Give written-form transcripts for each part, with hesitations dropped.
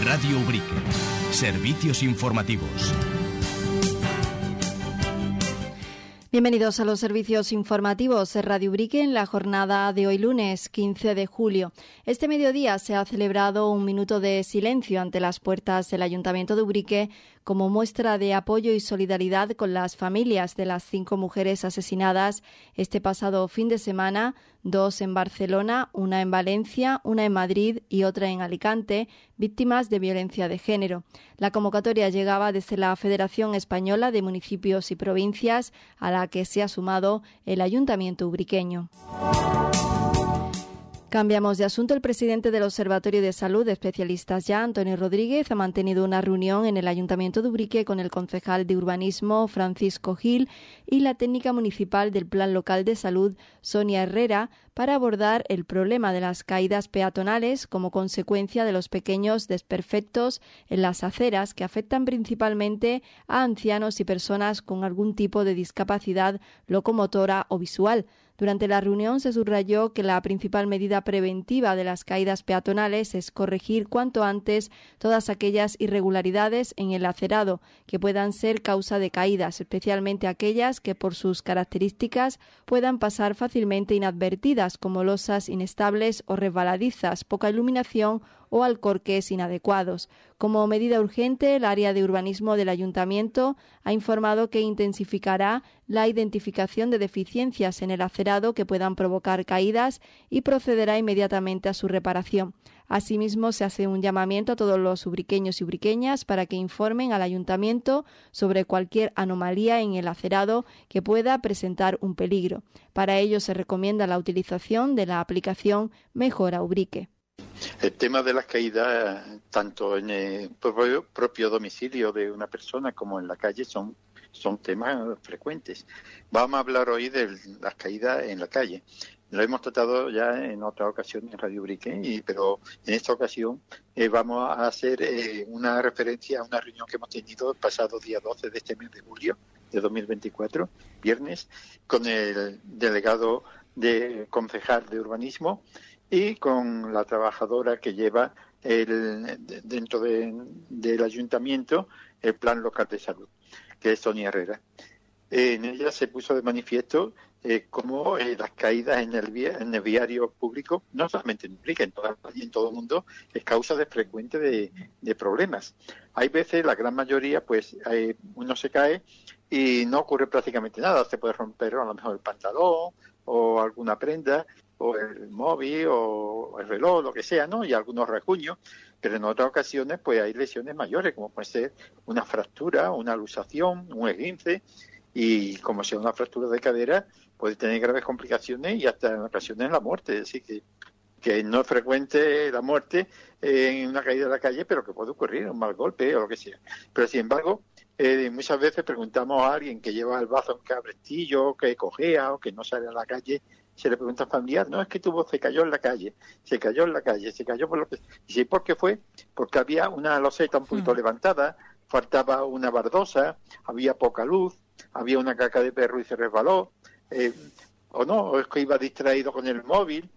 Radio Ubrique. Servicios informativos. Bienvenidos a los servicios informativos de Radio Ubrique en la jornada de hoy lunes 15 de julio. Este mediodía se ha celebrado un minuto de silencio ante las puertas del Ayuntamiento de Ubrique como muestra de apoyo y solidaridad con las familias de las 5 mujeres asesinadas este pasado fin de semana, 2 en Barcelona, 1 en Valencia, 1 en Madrid y otra en Alicante, víctimas de violencia de género. La convocatoria llegaba desde la Federación Española de Municipios y Provincias, a la que se ha sumado el Ayuntamiento ubriqueño. Cambiamos de asunto. El presidente del Observatorio de Salud de Especialistas Ya, Antonio Rodríguez, ha mantenido una reunión en el Ayuntamiento de Ubrique con el concejal de Urbanismo, Francisco Gil, y la técnica municipal del Plan Local de Salud, Sonia Herrera, para abordar el problema de las caídas peatonales como consecuencia de los pequeños desperfectos en las aceras que afectan principalmente a ancianos y personas con algún tipo de discapacidad locomotora o visual. Durante la reunión se subrayó que la principal medida preventiva de las caídas peatonales es corregir cuanto antes todas aquellas irregularidades en el acerado que puedan ser causa de caídas, especialmente aquellas que por sus características puedan pasar fácilmente inadvertidas, como losas inestables o resbaladizas, poca iluminación o alcorques inadecuados. Como medida urgente, el área de urbanismo del Ayuntamiento ha informado que intensificará la identificación de deficiencias en el acerado que puedan provocar caídas y procederá inmediatamente a su reparación. Asimismo, se hace un llamamiento a todos los ubriqueños y ubriqueñas para que informen al Ayuntamiento sobre cualquier anomalía en el acerado que pueda presentar un peligro. Para ello se recomienda la utilización de la aplicación Mejora Ubrique. El tema de las caídas, tanto en el propio domicilio de una persona como en la calle, son temas frecuentes. Vamos a hablar hoy de las caídas en la calle. Lo hemos tratado ya en otra ocasión en Radio Ubrique, pero en esta ocasión vamos a hacer una referencia a una reunión que hemos tenido el pasado día 12 de este mes de julio de 2024, viernes, con el delegado concejal de urbanismo y con la trabajadora que lleva dentro del ayuntamiento el Plan Local de Salud, que es Sonia Herrera. En ella se puso de manifiesto cómo las caídas en el viario público, no solamente en Ubrique, en todo el mundo, es causa frecuente de problemas. Hay veces, la gran mayoría, pues uno se cae y no ocurre prácticamente nada. Se puede romper a lo mejor el pantalón o alguna prenda, o el móvil, o el reloj, lo que sea, ¿no? Y algunos rasguños, pero en otras ocasiones pues hay lesiones mayores, como puede ser una fractura, una luxación, un esguince, y como sea una fractura de cadera, puede tener graves complicaciones y hasta en ocasiones la muerte. Es decir, que no es frecuente la muerte en una caída de la calle, pero que puede ocurrir, un mal golpe o lo que sea. Pero sin embargo, muchas veces preguntamos a alguien que lleva el brazo en cabrestillo, que cojea o que no sale a la calle, se le pregunta al familiar, no, es que se cayó en la calle, se cayó por lo que... Y sí, ¿por qué fue? Porque había una loseta un poquito levantada, faltaba una bardosa, había poca luz, había una caca de perro y se resbaló, o es que iba distraído con el móvil,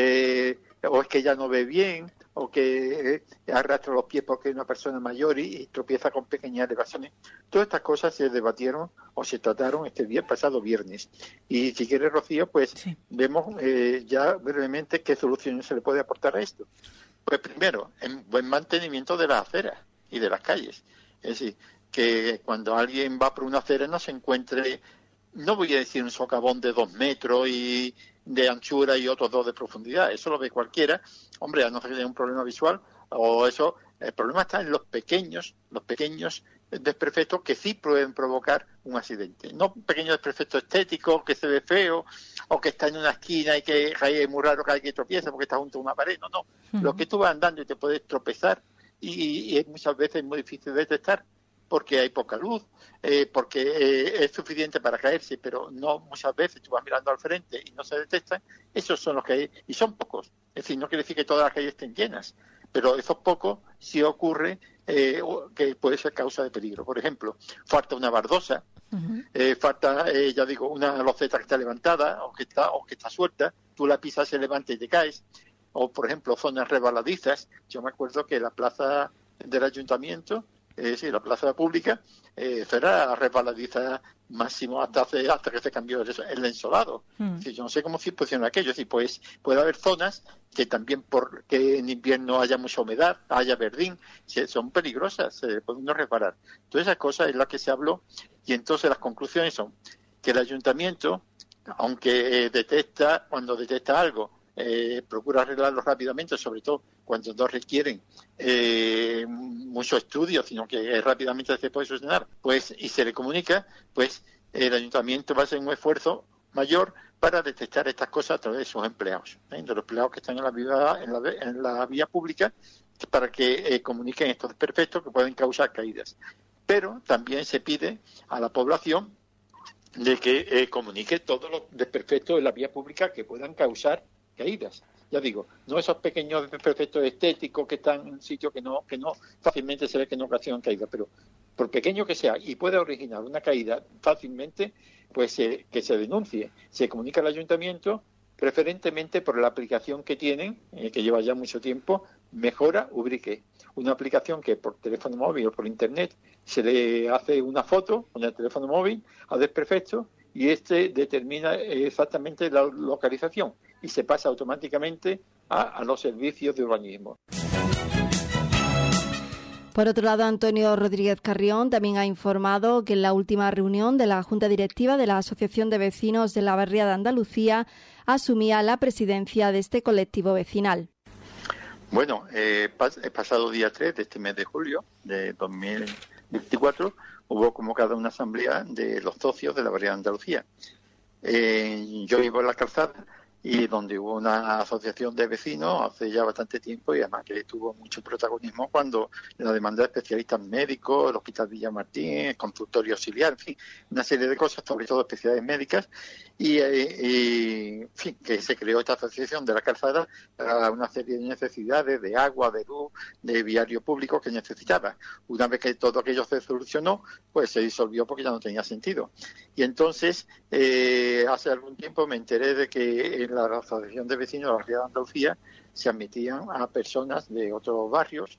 o es que ya no ve bien, o que arrastra los pies porque es una persona mayor y tropieza con pequeñas elevaciones. Todas estas cosas se debatieron o se trataron pasado viernes. Y si quiere, Rocío, pues sí, vemos ya brevemente qué soluciones se le puede aportar a esto. Pues primero, en buen mantenimiento de las aceras y de las calles. Es decir, que cuando alguien va por una acera no se encuentre, no voy a decir un socavón de 2 metros y de anchura y otros 2 de profundidad, eso lo ve cualquiera, hombre, a no ser que tenga un problema visual, o eso, el problema está en los pequeños desperfectos que sí pueden provocar un accidente, no pequeños desperfectos estéticos, que se ve feo, o que está en una esquina y que es muy raro que alguien tropieza porque está junto a una pared, no, lo que tú vas andando y te puedes tropezar, y muchas veces es muy difícil de detectar, porque hay poca luz, porque es suficiente para caerse, pero no muchas veces tú vas mirando al frente y no se detectan. Esos son los que hay, y son pocos. Es decir, no quiere decir que todas las calles estén llenas, pero esos pocos sí ocurre que puede ser causa de peligro. Por ejemplo, falta una bardosa, falta, ya digo, una loseta que está levantada o que está suelta, tú la pisas, se levanta y te caes. O, por ejemplo, zonas resbaladizas. Yo me acuerdo que la plaza del ayuntamiento, la plaza pública, era resbaladiza máximo hasta que se cambió el ensolado. Yo no sé cómo funciona aquello. Pues puede haber zonas que también porque en invierno haya mucha humedad, haya verdín, son peligrosas, se pueden no reparar. Todas esas cosas es las que se habló, y entonces las conclusiones son que el ayuntamiento, aunque cuando detecta algo, procura arreglarlo rápidamente, sobre todo cuando no requieren mucho estudio, sino que rápidamente se puede solucionar, y se le comunica, el ayuntamiento va a hacer un esfuerzo mayor para detectar estas cosas a través de sus empleados, de los empleados que están en la vía pública, para que comuniquen estos desperfectos que pueden causar caídas. Pero también se pide a la población de que comunique todos los desperfectos de la vía pública que puedan causar caídas. Ya digo, no esos pequeños desperfectos estéticos que están en sitios que no fácilmente se ve que no ocasionan caídas, pero por pequeño que sea y pueda originar una caída fácilmente, que se denuncie. Se comunica al ayuntamiento, preferentemente por la aplicación que tienen, que lleva ya mucho tiempo, Mejora Ubrique. Una aplicación que por teléfono móvil o por internet se le hace una foto con el teléfono móvil al desperfecto, y determina exactamente la localización y se pasa automáticamente a los servicios de urbanismo. Por otro lado, Antonio Rodríguez Carrión también ha informado que en la última reunión de la Junta Directiva de la Asociación de Vecinos de la Barriada de Andalucía asumía la presidencia de este colectivo vecinal. Bueno, el pasado día 3 de este mes de julio de 2024 hubo convocada una asamblea de los socios de la Barriada de Andalucía. Yo vivo en la Calzada, y donde hubo una asociación de vecinos hace ya bastante tiempo, y además que tuvo mucho protagonismo cuando la demanda de especialistas médicos, el Hospital Villamartín, el consultorio auxiliar, en fin, una serie de cosas, sobre todo especialidades médicas, y en fin, que se creó esta asociación de la Calzada para una serie de necesidades de agua, de luz, de viario público que necesitaba. Una vez que todo aquello se solucionó, se disolvió porque ya no tenía sentido. Y entonces, hace algún tiempo me enteré de que en la Asociación de Vecinos de la Barriada de Andalucía se admitían a personas de otros barrios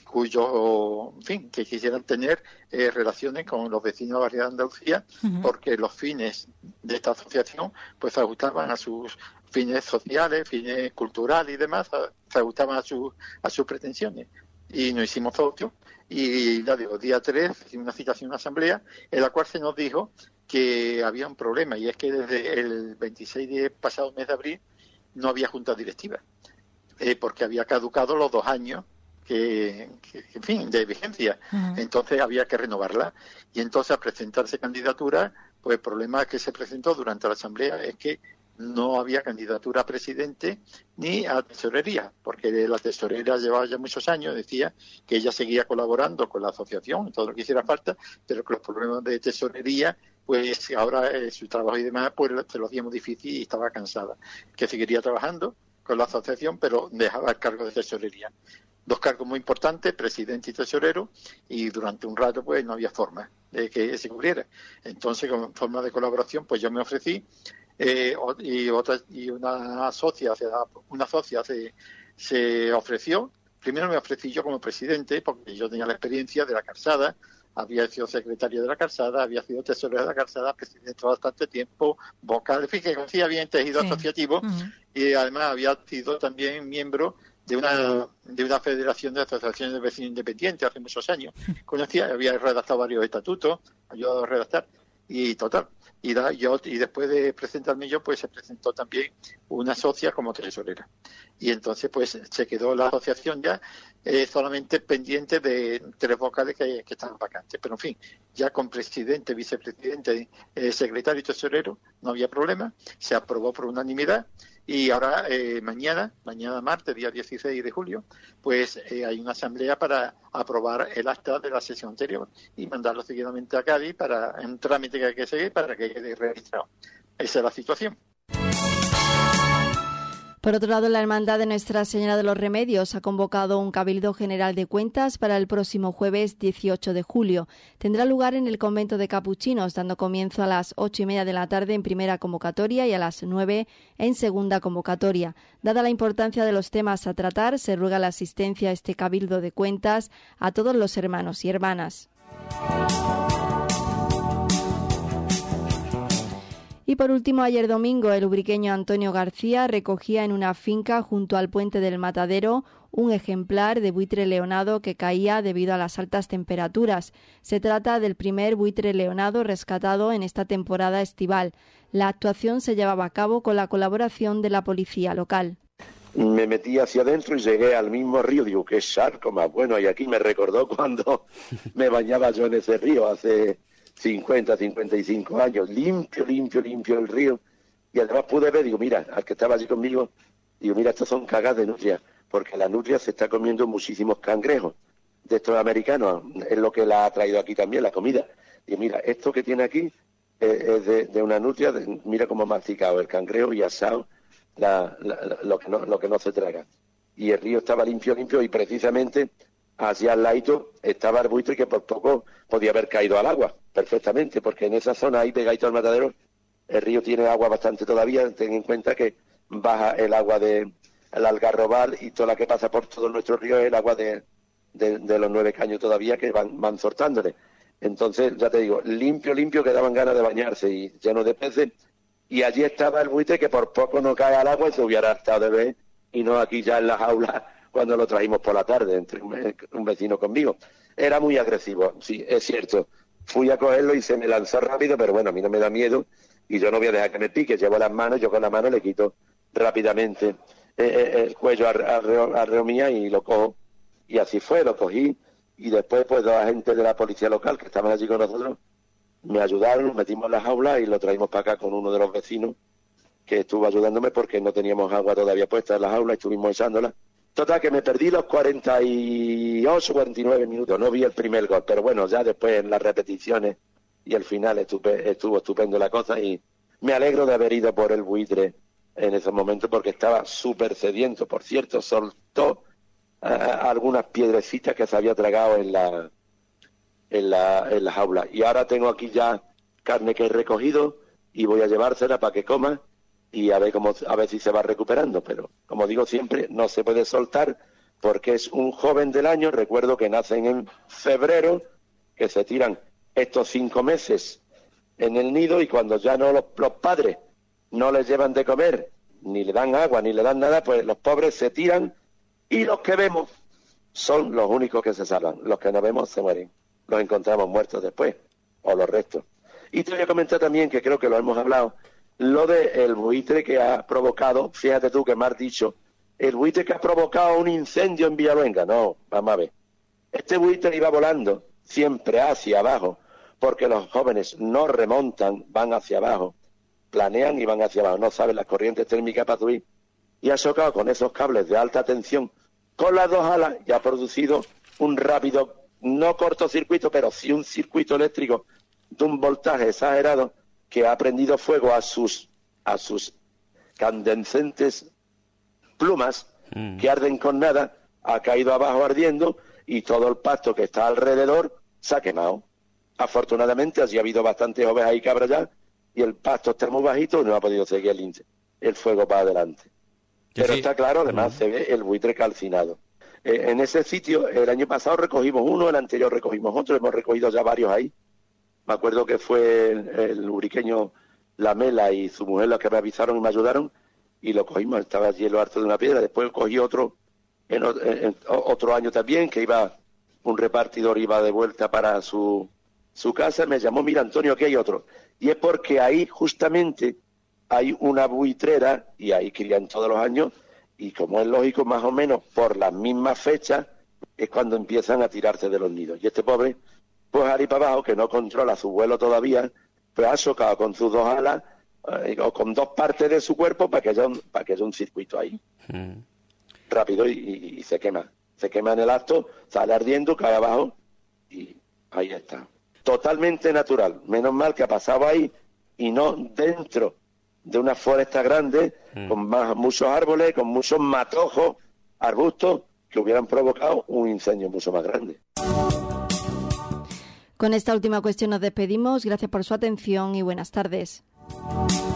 que quisieran tener relaciones con los vecinos de la Barriada de Andalucía, porque los fines de esta asociación se ajustaban a sus fines sociales, fines culturales y demás, se ajustaban a sus pretensiones. Y nos hicimos socios, y ya digo, día 3 hicimos una citación, una asamblea, en la cual se nos dijo que había un problema, y es que desde el 26 de pasado mes de abril no había junta directiva, porque había caducado los 2 años en fin, de vigencia. Entonces había que renovarla, y entonces al presentarse candidatura, el problema que se presentó durante la asamblea es que no había candidatura a presidente ni a tesorería, porque la tesorera llevaba ya muchos años, decía que ella seguía colaborando con la asociación, todo lo que hiciera falta, pero que los problemas de tesorería, ahora su trabajo y demás, se lo hacía muy difícil, y estaba cansada, que seguiría trabajando con la asociación, pero dejaba el cargo de tesorería. 2 cargos muy importantes, presidente y tesorero, y durante un rato no había forma de que se cubriera. Entonces, como forma de colaboración, yo me ofrecí, y una socia se ofreció. Primero me ofrecí yo como presidente, porque yo tenía la experiencia de la Calzada, había sido secretario de la Calzada, había sido tesorero de la Calzada, presidente bastante tiempo, vocal, en fin, que conocía bien tejido asociativo, y además había sido también miembro de una federación de asociaciones de vecinos independientes hace muchos años. Conocía, había redactado varios estatutos, ayudado a redactar, y total. Y después de presentarme yo, se presentó también una socia como tesorera. Y entonces, se quedó la asociación ya solamente pendiente de 3 vocales que estaban vacantes. Pero, en fin, ya con presidente, vicepresidente, secretario y tesorero no había problema. Se aprobó por unanimidad. Y ahora, mañana martes, día 16 de julio, hay una asamblea para aprobar el acta de la sesión anterior y mandarlo seguidamente a Cádiz para un trámite que hay que seguir para que quede registrado. Esa es la situación. Por otro lado, la Hermandad de Nuestra Señora de los Remedios ha convocado un cabildo general de cuentas para el próximo jueves 18 de julio. Tendrá lugar en el convento de Capuchinos, dando comienzo a las 8:30 de la tarde en primera convocatoria y a las 9 en segunda convocatoria. Dada la importancia de los temas a tratar, se ruega la asistencia a este cabildo de cuentas a todos los hermanos y hermanas. Y por último, ayer domingo, el ubriqueño Antonio García recogía en una finca junto al puente del Matadero un ejemplar de buitre leonado que caía debido a las altas temperaturas. Se trata del primer buitre leonado rescatado en esta temporada estival. La actuación se llevaba a cabo con la colaboración de la policía local. Me metí hacia adentro y llegué al mismo río. Digo, qué charco más bueno. Y aquí me recordó cuando me bañaba yo en ese río hace 50, 55 años, limpio el río, y además pude ver, digo, mira, al que estaba allí conmigo, digo, mira, estos son cagas de nutria, porque la nutria se está comiendo muchísimos cangrejos de estos americanos, es lo que la ha traído aquí también, la comida. Digo, mira, esto que tiene aquí es de una nutria, mira cómo ha masticado el cangrejo y asado lo que no se traga. Y el río estaba limpio, y precisamente hacia el ladito estaba el buitre que por poco podía haber caído al agua, perfectamente, porque en esa zona ahí pegadito al Matadero, el río tiene agua bastante todavía. Ten en cuenta que baja el agua del Algarrobal y toda la que pasa por todo nuestro río es el agua de los 9 caños todavía que van soltándole. Entonces, ya te digo, limpio, que daban ganas de bañarse y lleno de peces. Y allí estaba el buitre que por poco no cae al agua y se hubiera estado de ver, y no aquí ya en la jaula cuando lo trajimos por la tarde, entre un vecino conmigo. Era muy agresivo, sí, es cierto. Fui a cogerlo y se me lanzó rápido, pero bueno, a mí no me da miedo y yo no voy a dejar que me pique. Llevo las manos, yo con la mano le quito rápidamente el cuello al reo mía y lo cojo. Y así fue, lo cogí, y después pues 2 agentes de la policía local que estaban allí con nosotros me ayudaron, nos metimos en la jaula y lo traímos para acá con uno de los vecinos que estuvo ayudándome porque no teníamos agua todavía puesta en la jaula y estuvimos echándola. Total, que me perdí los 48, 49 minutos, no vi el primer gol, pero bueno, ya después en las repeticiones y al final estuvo estupendo la cosa, y me alegro de haber ido por el buitre en esos momentos porque estaba súper sediento. Por cierto, soltó algunas piedrecitas que se había tragado en la jaula, y ahora tengo aquí ya carne que he recogido y voy a llevársela para que coma y a ver si se va recuperando, pero como digo siempre, no se puede soltar porque es un joven del año. Recuerdo que nacen en febrero, que se tiran estos 5 meses en el nido, y cuando ya no los padres no les llevan de comer, ni le dan agua, ni le dan nada, pues los pobres se tiran, y los que vemos son los únicos que se salvan. Los que no vemos se mueren, los encontramos muertos después, o los restos. Y te voy a comentar también, que creo que lo hemos hablado, lo del buitre que ha provocado, fíjate tú que me has dicho, el buitre que ha provocado un incendio en Villaluenga. No, vamos a ver. Este buitre iba volando siempre hacia abajo, porque los jóvenes no remontan, van hacia abajo, planean y van hacia abajo, no saben las corrientes térmicas para subir, y ha chocado con esos cables de alta tensión con las 2 alas y ha producido un rápido, no cortocircuito, pero sí un circuito eléctrico de un voltaje exagerado, que ha prendido fuego a sus candescentes plumas que arden con nada, ha caído abajo ardiendo, y todo el pasto que está alrededor se ha quemado. Afortunadamente allí ha habido bastantes ovejas y cabras ya, y el pasto está muy bajito y no ha podido seguir el fuego para adelante. Pero sí, está claro, además se ve el buitre calcinado. En ese sitio el año pasado recogimos uno, el anterior recogimos otro, hemos recogido ya varios ahí. Me acuerdo que fue el ubriqueño Lamela y su mujer los que me avisaron y me ayudaron, y lo cogimos, estaba allí en lo alto de una piedra. Después cogí otro en otro año también, que iba un repartidor, iba de vuelta para su casa, me llamó, mira Antonio, aquí hay otro. Y es porque ahí justamente hay una buitrera, y ahí crían todos los años, y como es lógico, más o menos por las mismas fechas es cuando empiezan a tirarse de los nidos. Y este pobre, pues ahí para abajo, que no controla su vuelo todavía, pues ha chocado con sus 2 alas o con 2 partes de su cuerpo para que haya un circuito ahí. Rápido, y se quema. Se quema en el acto, sale ardiendo, cae abajo y ahí está. Totalmente natural. Menos mal que ha pasado ahí y no dentro de una foresta grande, con muchos árboles, con muchos matojos, arbustos, que hubieran provocado un incendio mucho más grande. Con esta última cuestión nos despedimos. Gracias por su atención y buenas tardes.